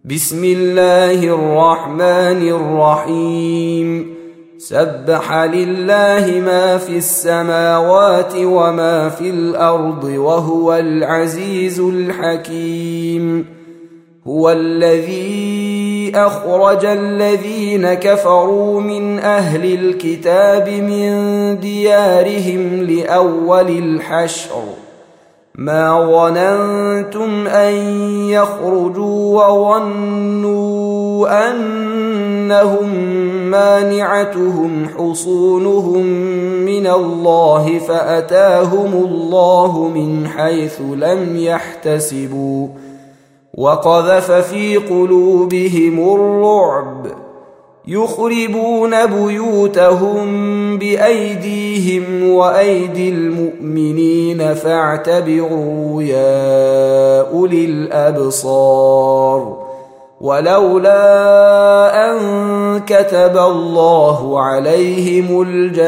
بسم الله الرحمن الرحيم. سبح لله ما في السماوات وما في الأرض وهو العزيز الحكيم. هو الذي أخرج الذين كفروا من أهل الكتاب من ديارهم لأول الحشر ما ظننتم أن يخرجوا وظنوا أنهم مانعتهم حصونهم من الله فأتاهم الله من حيث لم يحتسبوا وقذف في قلوبهم الرعب يخربون بيوتهم بأيديهم وأيدي المؤمنين فاعتبروا يا أولي الأبصار. ولولا أن كتب الله عليهم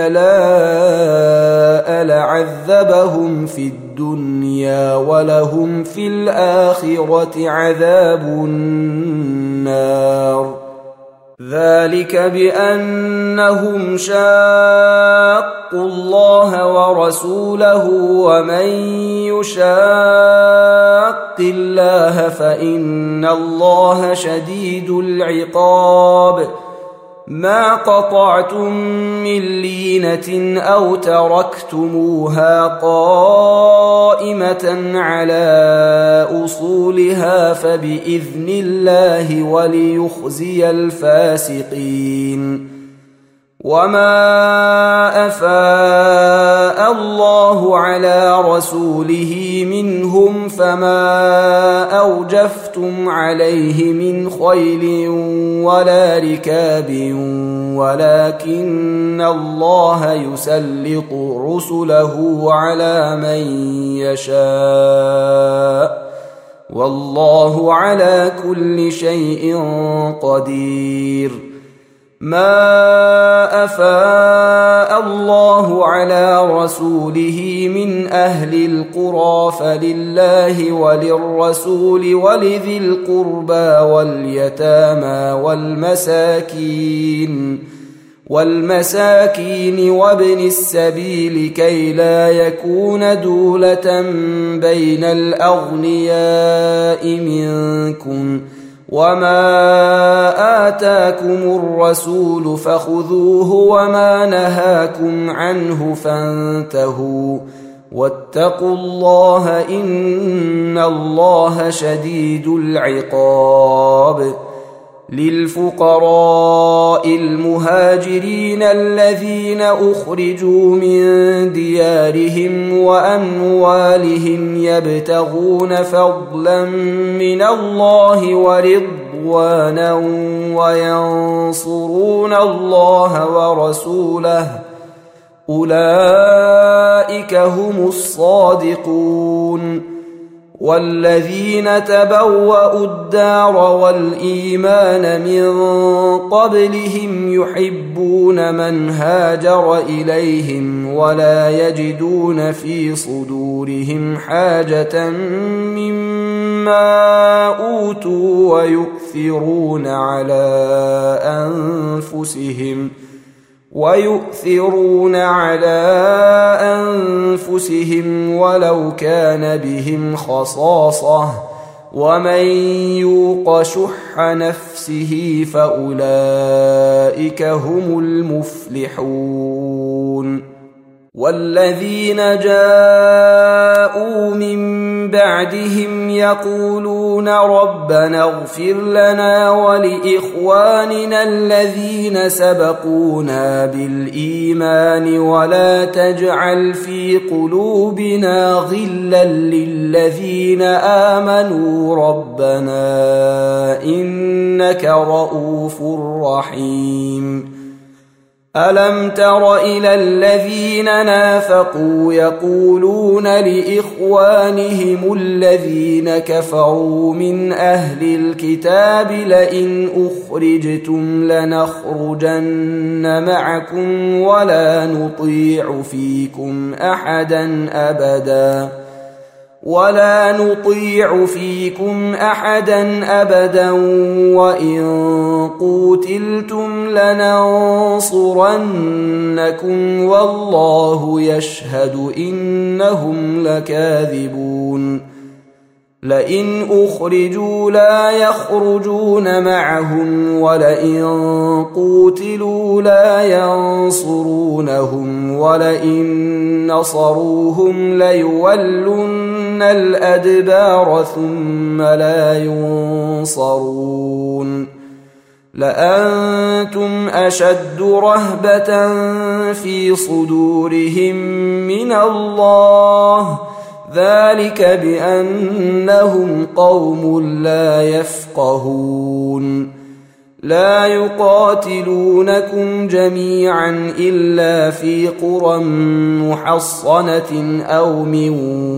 الجلاء لعذبهم في الدنيا ولهم في الآخرة عذاب النار. ذلك بأنهم شاقوا الله ورسوله ومن يشاق الله فإن الله شديد العقاب. ما قطعتم من لينة أو تركتموها قائمة على أصولها فبإذن الله وليخزي الفاسقين. وما أفاء الله على رسوله منهم فما أوجفتم عليه من خيل ولا ركاب ولكن الله يسلط رسله على من يشاء والله على كل شيء قدير. ما أفاء الله على رسوله من أهل القرى فلله وللرسول ولذي القربى واليتامى والمساكين وابن السبيل كي لا يكون دولة بين الأغنياء منكم. وما آتاكم الرسول فخذوه وما نهاكم عنه فانتهوا واتقوا الله إن الله شديد العقاب. للفقراء المهاجرين الذين أخرجوا من ديارهم وأموالهم يبتغون فضلا من الله ورضوانا وينصرون الله ورسوله أولئك هم الصادقون. والذين تبوأوا الدار والإيمان من قبلهم يحبون من هاجر إليهم ولا يجدون في صدورهم حاجة مما أوتوا ويؤثرون على أنفسهم ولو كان بهم خصاصة ومن يوق شح نفسه فأولئك هم المفلحون. والذين جاءوا من بعدهم يقولون ربنا اغفر لنا ولإخواننا الذين سبقونا بالإيمان ولا تجعل في قلوبنا غلا للذين آمنوا ربنا إنك رؤوف رحيم. ألم تر إلى الذين نافقوا يقولون لإخوانهم الذين كفروا من أهل الكتاب لئن أخرجتم لنخرجن معكم ولا نطيع فيكم أحدا أبدا ولا نطيع فيكم أحدا أبدا وإن قوتلتم لننصرنكم والله يشهد إنهم لكاذبون لئن أخرجوا لا يخرجون معهم ولئن قوتلوا لا ينصرونهم ولئن نصروهم ليولن الأدبار ثم لا ينصرون لأنتم أشد رهبة في صدورهم من الله ذلك بأنهم قوم لا يفقهون لا يقاتلونكم جميعا إلا في قرى محصنة أو من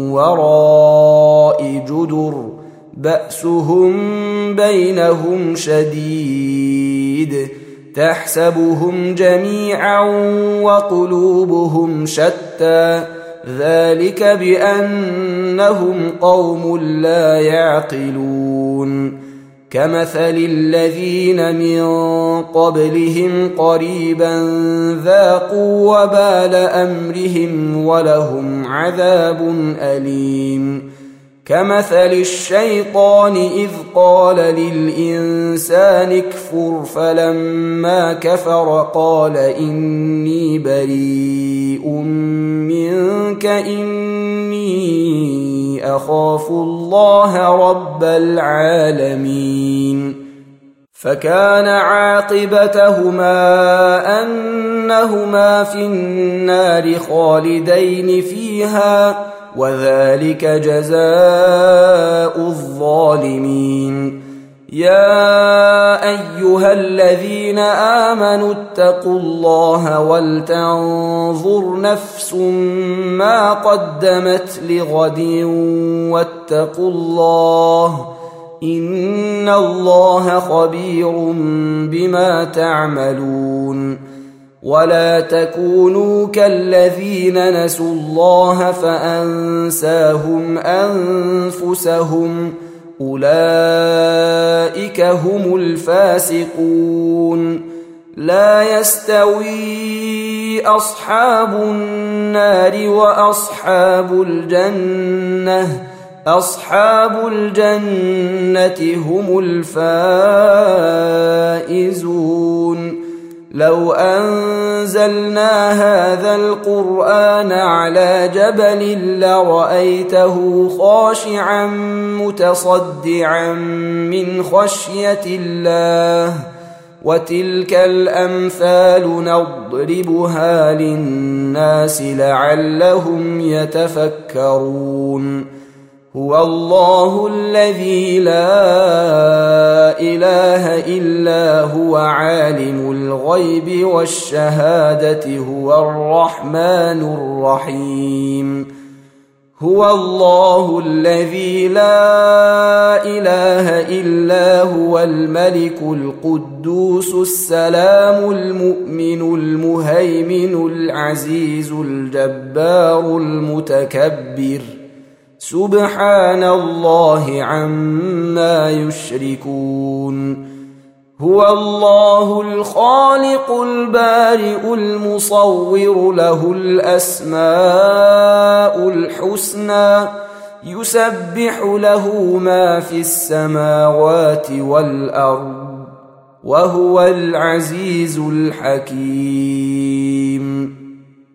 وراء جدر بأسهم بينهم شديد تحسبهم جميعا وقلوبهم شتى ذلك بأنهم قوم لا يعقلون كمثل الذين من قبلهم قريبا ذاقوا وبال أمرهم ولهم عذاب أليم كمثل الشيطان إذ قال للإنسان اكفر فلما كفر قال إني بريء منك إني أخاف الله رب العالمين فكان عاقبتهما أنهما في النار خالدين فيها وذلك جزاء الظالمين يا أيها الذين آمنوا اتقوا الله ولتنظر نفس ما قدمت لغد واتقوا الله إن الله خبير بما تعملون ولا تكونوا كالذين نسوا الله فأنساهم أنفسهم أولئك هم الفاسقون لا يستوي أصحاب النار وأصحاب الجنة أصحاب الجنة هم الفائزون لو أنزلنا هذا القرآن على جبل لرأيته خاشعا متصدعا من خشية الله وتلك الأمثال نضربها للناس لعلهم يتفكرون هو الله الذي لا إله إلا هو عالم الغيب والشهادة هو الرحمن الرحيم هو الله الذي لا إله إلا هو الملك القدوس السلام المؤمن المهيمن العزيز الجبار المتكبر سبحان الله عما يشركون هو الله الخالق البارئ المصور له الأسماء الحسنى يسبح له ما في السماوات والأرض وهو العزيز الحكيم